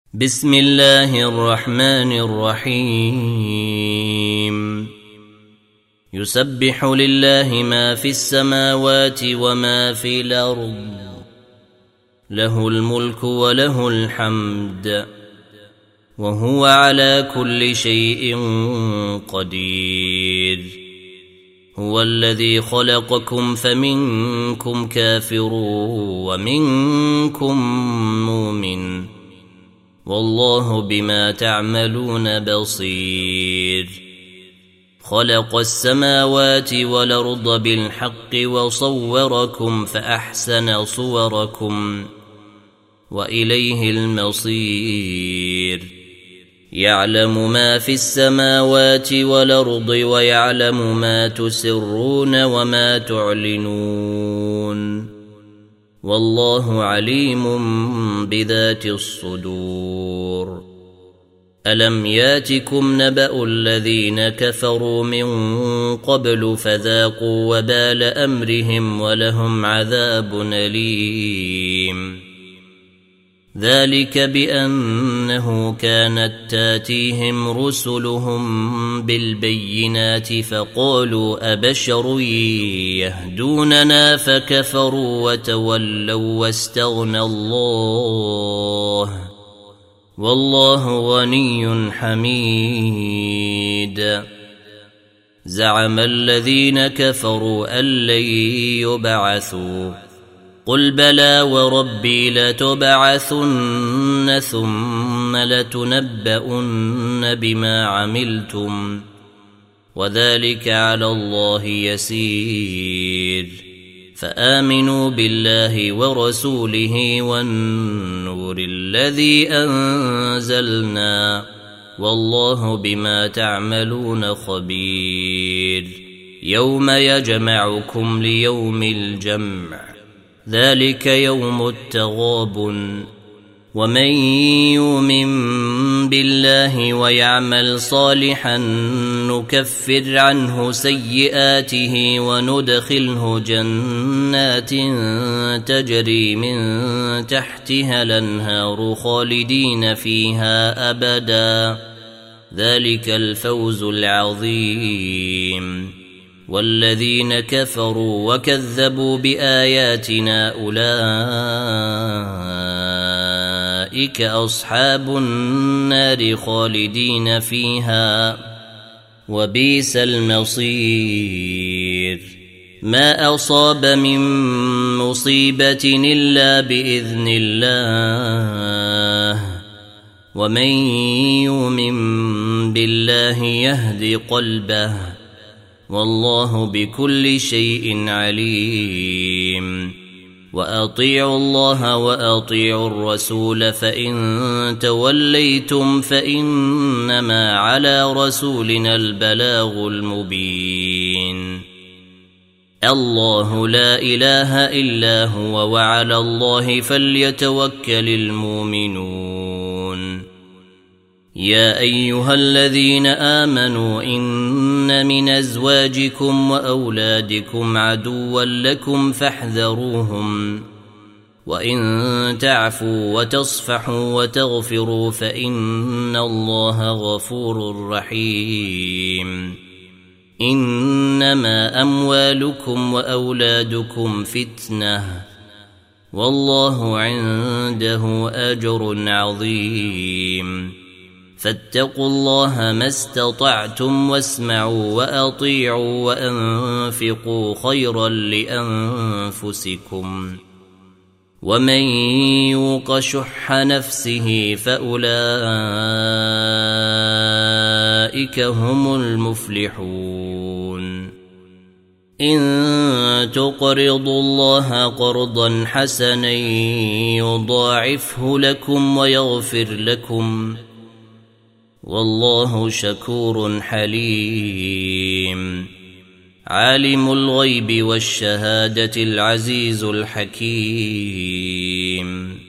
بسم الله الرحمن الرحيم يسبح لله ما في السماوات وما في الأرض له الملك وله الحمد وهو على كل شيء قدير هو الذي خلقكم فمنكم كافر ومنكم مؤمن والله بما تعملون بصير خلق السماوات والأرض بالحق وصوركم فأحسن صوركم وإليه المصير يعلم ما في السماوات والأرض ويعلم ما تسرون وما تعلنون والله عليم بذات الصدور ألم ياتكم نبأ الذين كفروا من قبل فذاقوا وبال أمرهم ولهم عذاب أليم ذلك بأنه كانت تاتيهم رسلهم بالبينات فقالوا أبشر يهدوننا فكفروا وتولوا واستغنى الله والله غني حميد زعم الذين كفروا أن لن يبعثوا قل بلى وربي لتبعثن ثم لتنبؤن بما عملتم وذلك على الله يسير فآمنوا بالله ورسوله والنور الذي أنزلنا والله بما تعملون خبير يوم يجمعكم ليوم الجمع ذلك يوم التغابن ومن يؤمن بالله ويعمل صالحا نكفر عنه سيئاته وندخله جنات تجري من تحتها الأنهار خالدين فيها أبدا ذلك الفوز العظيم والذين كفروا وكذبوا بآياتنا أولئك أصحاب النار خالدين فيها وبئس المصير ما أصاب من مصيبة إلا بإذن الله ومن يؤمن بالله يهد قلبه والله بكل شيء عليم وأطيعوا الله وأطيعوا الرسول فإن توليتم فإنما على رسولنا البلاغ المبين الله لا إله إلا هو وعلى الله فليتوكل المؤمنون يا أيها الذين آمنوا إن من أزواجكم وأولادكم عدوا لكم فاحذروهم وإن تعفوا وتصفحوا وتغفروا فإن الله غفور رحيم إنما أموالكم وأولادكم فتنة والله عنده أجر عظيم فاتقوا الله ما استطعتم واسمعوا وأطيعوا وأنفقوا خيرا لأنفسكم ومن يوق شح نفسه فأولئك هم المفلحون إن تقرضوا الله قرضا حسنا يضاعفه لكم ويغفر لكم والله شكور حليم عالم الغيب والشهادة العزيز الحكيم